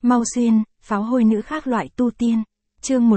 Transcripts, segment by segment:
Mau xuyên, pháo hôi nữ khác loại tu tiên. Chương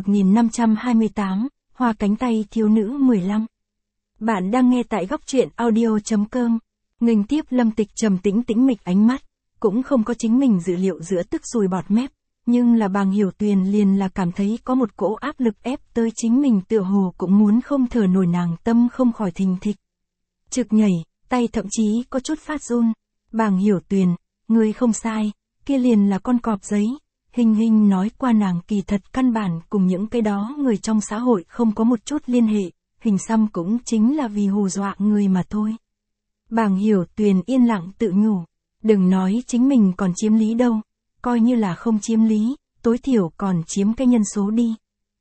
1528, Hoa cánh tay thiếu nữ 15. Bạn đang nghe tại góc truyện audio.com. Nghênh tiếp Lâm Tịch trầm tĩnh tĩnh mịch ánh mắt, cũng không có chính mình dự liệu giữa tức sùi bọt mép, nhưng là Bàng Hiểu Tuyền liền là cảm thấy có một cỗ áp lực ép tới chính mình, tựa hồ cũng muốn không thở nổi, nàng tâm không khỏi thình thịch. Trực nhảy, tay thậm chí có chút phát run. Bàng Hiểu Tuyền, ngươi không sai, kia liền là con cọp giấy. Hình Hình nói qua nàng kỳ thật căn bản cùng những cái đó người trong xã hội không có một chút liên hệ, Hình xăm cũng chính là vì hù dọa người mà thôi. Bàng Hiểu Tuyền yên lặng tự nhủ, đừng nói chính mình còn chiếm lý đâu, coi như là không chiếm lý, tối thiểu còn chiếm cái nhân số đi.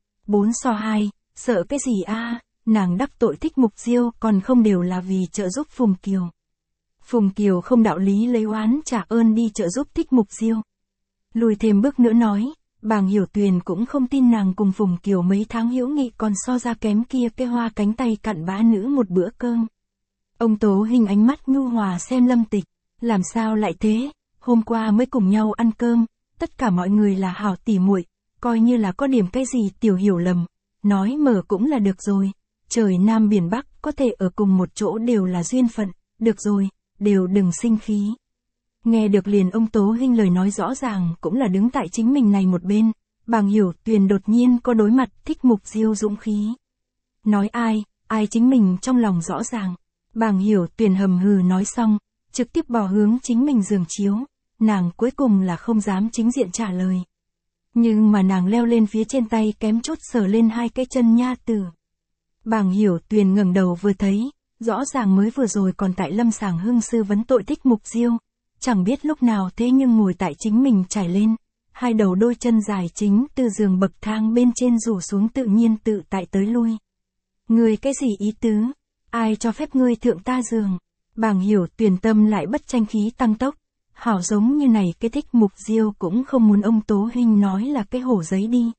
4-2, sợ cái gì a? Nàng đắc tội Thích Mục Diêu còn không đều là vì trợ giúp Phùng Kiều. Phùng Kiều không đạo lý lấy oán trả ơn đi trợ giúp Thích Mục Diêu. Lùi thêm bước nữa nói, Bàng Hiểu Tuyền cũng không tin nàng cùng Phùng Kiều mấy tháng hữu nghị còn so ra kém kia cái hoa cánh tay cặn bã nữ một bữa cơm. Ông Tố Hình ánh mắt nhu hòa xem Lâm Tịch, làm sao lại thế, hôm qua mới cùng nhau ăn cơm, tất cả mọi người là hảo tỉ muội, coi như là có điểm cái gì tiểu hiểu lầm, nói mở cũng là được rồi, trời Nam biển Bắc có thể ở cùng một chỗ đều là duyên phận, được rồi, đều đừng sinh khí. Nghe được liền ông Tố Hình lời nói rõ ràng cũng là đứng tại chính mình này một bên, Bàng Hiểu Tuyền đột nhiên có đối mặt Thích Mục Diêu dũng khí. Nói ai chính mình trong lòng rõ ràng. Bàng Hiểu Tuyền hầm hừ nói xong, trực tiếp bỏ hướng chính mình giường chiếu, nàng cuối cùng là không dám chính diện trả lời. Nhưng mà nàng leo lên phía trên tay kém chút sờ lên hai cái chân nha tử. Bàng Hiểu Tuyền ngẩng đầu vừa thấy, rõ ràng mới vừa rồi còn tại Lâm Sàng Hưng sư vấn tội Thích Mục Diêu, chẳng biết lúc nào thế nhưng ngồi tại chính mình trải lên, hai đầu đôi chân dài chính từ giường bậc thang bên trên rủ xuống tự nhiên tự tại tới lui. Ngươi cái gì ý tứ? Ai cho phép ngươi thượng ta giường? Bàng Hiểu Tuyền tâm lại bất tranh khí tăng tốc, hảo giống như này cái Thích Mục Diêu cũng không muốn ông Tố Hình nói là cái hổ giấy đi.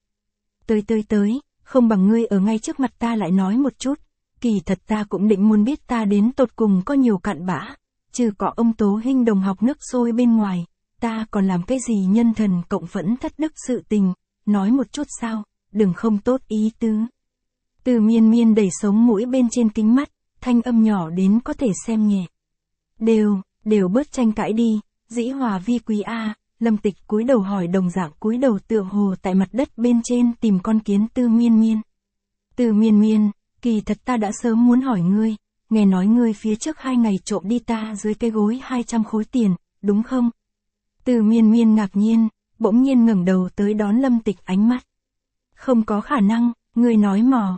Tới, không bằng ngươi ở ngay trước mặt ta lại nói một chút, kỳ thật ta cũng định muốn biết ta đến tột cùng có nhiều cặn bã, trừ có ông Tố Hình đồng học nước sôi bên ngoài, ta còn làm cái gì nhân thần cộng phẫn thất đức sự tình, nói một chút sao, đừng không tốt ý tứ. Từ Miên Miên đẩy sống mũi bên trên kính mắt, thanh âm nhỏ đến có thể xem nhẹ. Đều bớt tranh cãi đi, dĩ hòa vi quý a. Lâm Tịch cúi đầu hỏi đồng dạng cúi đầu tựa hồ tại mặt đất bên trên tìm con kiến Từ Miên Miên. Từ Miên Miên, kỳ thật ta đã sớm muốn hỏi ngươi, nghe nói ngươi phía trước 2 ngày trộm đi ta dưới cái gối 200 khối tiền, đúng không? Từ Miên Miên ngạc nhiên, bỗng nhiên ngẩng đầu tới đón Lâm Tịch ánh mắt. Không có khả năng, ngươi nói mò,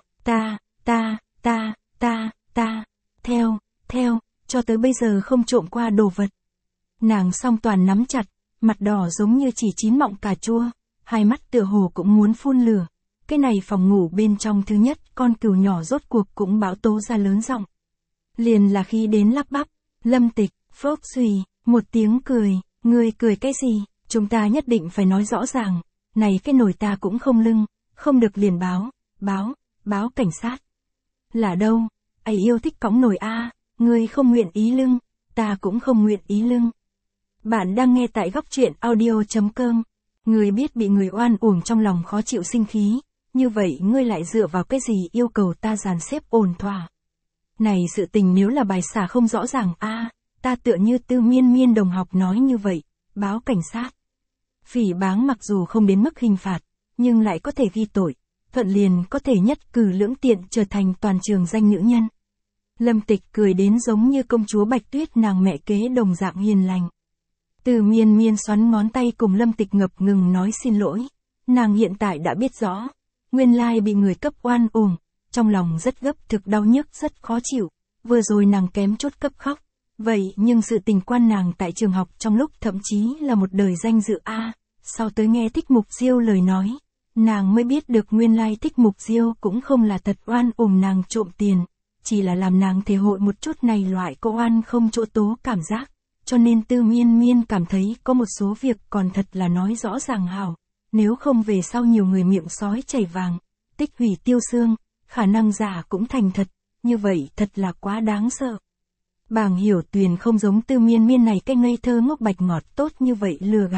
theo, cho tới bây giờ không trộm qua đồ vật. Nàng song toàn nắm chặt, mặt đỏ giống như chỉ chín mọng cà chua, hai mắt tựa hồ cũng muốn phun lửa. Cái này phòng ngủ bên trong thứ nhất con cừu nhỏ rốt cuộc cũng báo tố ra lớn giọng. Liền là khi đến lắp bắp, Lâm Tịch, phốc xùy, một tiếng cười, ngươi cười cái gì, chúng ta nhất định phải nói rõ ràng, này cái nồi ta cũng không lưng, không được liền báo cảnh sát. Là đâu, ấy yêu thích cõng nồi a, ngươi không nguyện ý lưng, ta cũng không nguyện ý lưng. Bạn đang nghe tại góc truyện audio.com, ngươi biết bị người oan uổng trong lòng khó chịu sinh khí, như vậy ngươi lại dựa vào cái gì yêu cầu ta dàn xếp ổn thỏa. Này sự tình nếu là bài xả không rõ ràng a, ta tựa như Từ Miên Miên đồng học nói như vậy, báo cảnh sát. Phỉ báng mặc dù không đến mức hình phạt, nhưng lại có thể ghi tội, thuận liền có thể nhất cử lưỡng tiện trở thành toàn trường danh nữ nhân. Lâm Tịch cười đến giống như công chúa Bạch Tuyết nàng mẹ kế đồng dạng hiền lành. Từ Miên Miên xoắn ngón tay cùng Lâm Tịch ngập ngừng nói xin lỗi, nàng hiện tại đã biết rõ, nguyên lai bị người cấp oan uổng, trong lòng rất gấp thực đau nhức rất khó chịu, vừa rồi nàng kém chút cấp khóc, vậy nhưng sự tình quan nàng tại trường học trong lúc thậm chí là một đời danh dự a. Sau tới nghe Thích Mục Diêu lời nói, nàng mới biết được nguyên lai Thích Mục Diêu cũng không là thật oan uổng nàng trộm tiền, chỉ là làm nàng thể hội một chút này loại cô oan không chỗ tố cảm giác, cho nên Từ Miên Miên cảm thấy có một số việc còn thật là nói rõ ràng hảo, nếu không về sau nhiều người miệng sói chảy vàng, tích hủy tiêu xương, khả năng giả cũng thành thật, như vậy thật là quá đáng sợ. Bàng Hiểu Tuyền không giống Từ Miên Miên này cái ngây thơ ngốc bạch ngọt tốt như vậy lừa gạt,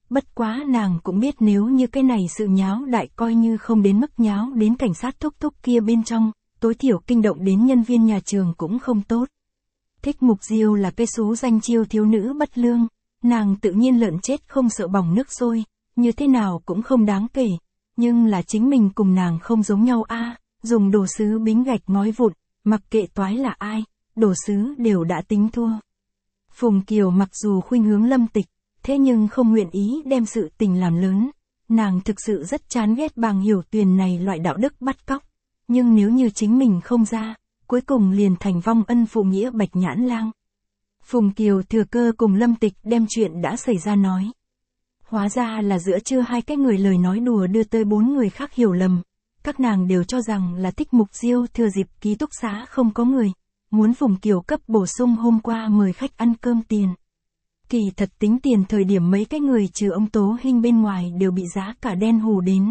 Bất quá nàng cũng biết nếu như cái này sự nháo đại coi như không đến mức nháo đến cảnh sát thúc thúc kia bên trong, tối thiểu kinh động đến nhân viên nhà trường cũng không tốt. Thích Mục Diêu là cái số danh chiêu thiếu nữ bất lương, nàng tự nhiên lợn chết không sợ bỏng nước sôi, như thế nào cũng không đáng kể, nhưng là chính mình cùng nàng không giống nhau dùng đồ sứ bính gạch ngói vụn, mặc kệ toái là ai, đồ sứ đều đã tính thua. Phùng Kiều mặc dù khuynh hướng Lâm Tịch, thế nhưng không nguyện ý đem sự tình làm lớn, nàng thực sự rất chán ghét Bàng Hiểu Tuyền này loại đạo đức bắt cóc, nhưng nếu như chính mình không ra, cuối cùng liền thành vong ân phụ nghĩa Bạch Nhãn Lang. Phùng Kiều thừa cơ cùng Lâm Tịch đem chuyện đã xảy ra nói. Hóa ra là giữa trưa hai cái người lời nói đùa đưa tới 4 người khác hiểu lầm, các nàng đều cho rằng là Thích Mục Diêu thừa dịp ký túc xá không có người, muốn Phùng Kiều cấp bổ sung hôm qua mời khách ăn cơm tiền. Kỳ thật tính tiền thời điểm mấy cái người trừ ông Tố Hinh bên ngoài đều bị giá cả đen hù đến.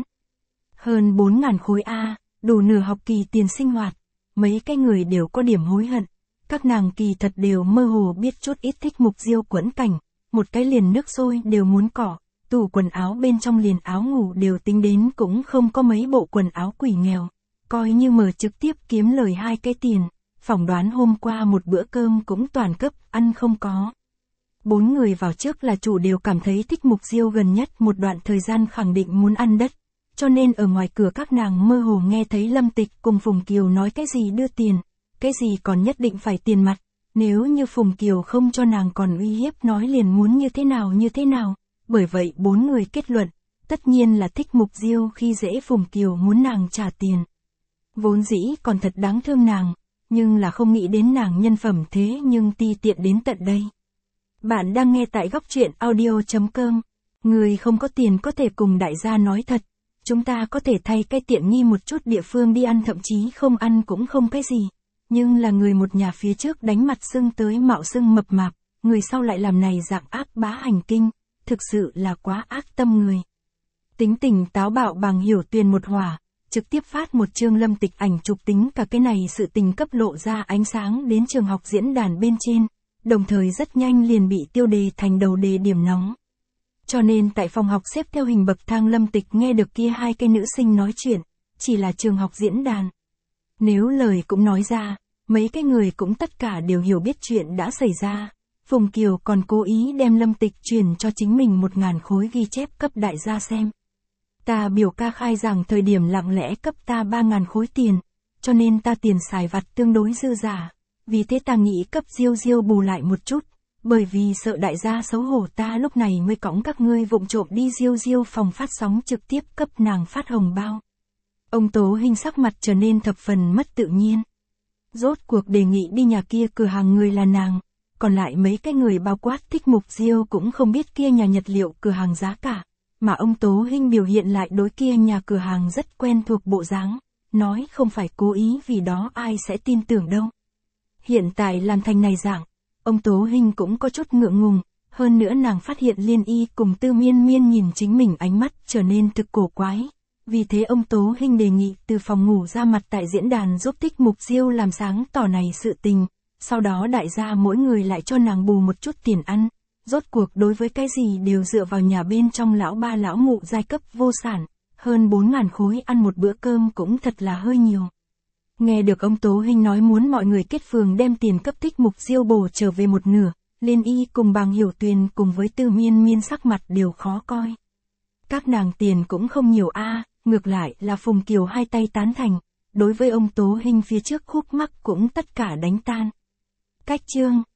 Hơn 4.000 khối đủ nửa học kỳ tiền sinh hoạt, mấy cái người đều có điểm hối hận. Các nàng kỳ thật đều mơ hồ biết chút ít Thích Mục Diêu quẫn cảnh, một cái liền nước sôi đều muốn cỏ, tủ quần áo bên trong liền áo ngủ đều tính đến cũng không có mấy bộ quần áo quỷ nghèo, coi như mở trực tiếp kiếm lời 2 cái tiền, phỏng đoán hôm qua một bữa cơm cũng toàn cấp, ăn không có. 4 người vào trước là chủ đều cảm thấy Thích Mục Diêu gần nhất một đoạn thời gian khẳng định muốn ăn đất, cho nên ở ngoài cửa các nàng mơ hồ nghe thấy Lâm Tịch cùng Phùng Kiều nói cái gì đưa tiền, cái gì còn nhất định phải tiền mặt, nếu như Phùng Kiều không cho nàng còn uy hiếp nói liền muốn như thế nào, bởi vậy 4 người kết luận, tất nhiên là Thích Mục Diêu khi dễ Phùng Kiều muốn nàng trả tiền. Vốn dĩ còn thật đáng thương nàng, nhưng là không nghĩ đến nàng nhân phẩm thế nhưng ti tiện đến tận đây. Bạn đang nghe tại góc truyện audio.com, người không có tiền có thể cùng đại gia nói thật, chúng ta có thể thay cái tiện nghi một chút địa phương đi ăn thậm chí không ăn cũng không cái gì. Nhưng là người một nhà phía trước đánh mặt sưng tới mạo sưng mập mạp, người sau lại làm này dạng ác bá hành kinh, thực sự là quá ác tâm người. Tính tình táo bạo Bàng Hiểu Tuyền một hỏa, trực tiếp phát một chương Lâm Tịch ảnh chụp tính cả cái này sự tình cấp lộ ra ánh sáng đến trường học diễn đàn bên trên, đồng thời rất nhanh liền bị tiêu đề thành đầu đề điểm nóng. Cho nên tại phòng học xếp theo hình bậc thang Lâm Tịch nghe được kia hai cái nữ sinh nói chuyện, chỉ là trường học diễn đàn. Nếu lời cũng nói ra, mấy cái người cũng tất cả đều hiểu biết chuyện đã xảy ra. Phùng Kiều còn cố ý đem Lâm Tịch truyền cho chính mình 1.000 khối ghi chép cấp đại gia xem. Ta biểu ca khai rằng thời điểm lặng lẽ cấp ta 3.000 khối tiền, cho nên ta tiền xài vặt tương đối dư giả. Vì thế ta nghĩ cấp Diêu bù lại một chút, bởi vì sợ đại gia xấu hổ ta lúc này mới cõng các ngươi vụng trộm đi Diêu phòng phát sóng trực tiếp cấp nàng phát hồng bao. Ông Tố Hinh sắc mặt trở nên thập phần mất tự nhiên. Rốt cuộc đề nghị đi nhà kia cửa hàng người là nàng, còn lại mấy cái người bao quát Thích Mục Diêu cũng không biết kia nhà nhật liệu cửa hàng giá cả, mà ông Tố Hinh biểu hiện lại đối kia nhà cửa hàng rất quen thuộc bộ dáng, nói không phải cố ý vì đó ai sẽ tin tưởng đâu. Hiện tại làm thành này dạng, ông Tố Hinh cũng có chút ngượng ngùng, hơn nữa nàng phát hiện Liên Y cùng Tư Miên Miên nhìn chính mình ánh mắt trở nên thực cổ quái. Vì thế ông Tố Hinh đề nghị từ phòng ngủ ra mặt tại diễn đàn giúp Thích Mục Diêu làm sáng tỏ này sự tình, sau đó đại gia mỗi người lại cho nàng bù một chút tiền ăn, rốt cuộc đối với cái gì đều dựa vào nhà bên trong lão ba lão mụ giai cấp vô sản, hơn 4.000 khối ăn một bữa cơm cũng thật là hơi nhiều. Nghe được ông Tố Hinh nói muốn mọi người kết phường đem tiền cấp Thích Mục Diêu bổ trở về một nửa, Liên Y cùng Bàng Hiểu Tuyền cùng với Tư Miên Miên sắc mặt đều khó coi. Các nàng tiền cũng không nhiều ngược lại là Phùng Kiều hai tay tán thành, đối với ông Tố Hinh phía trước khúc mắc cũng tất cả đánh tan. Cách chương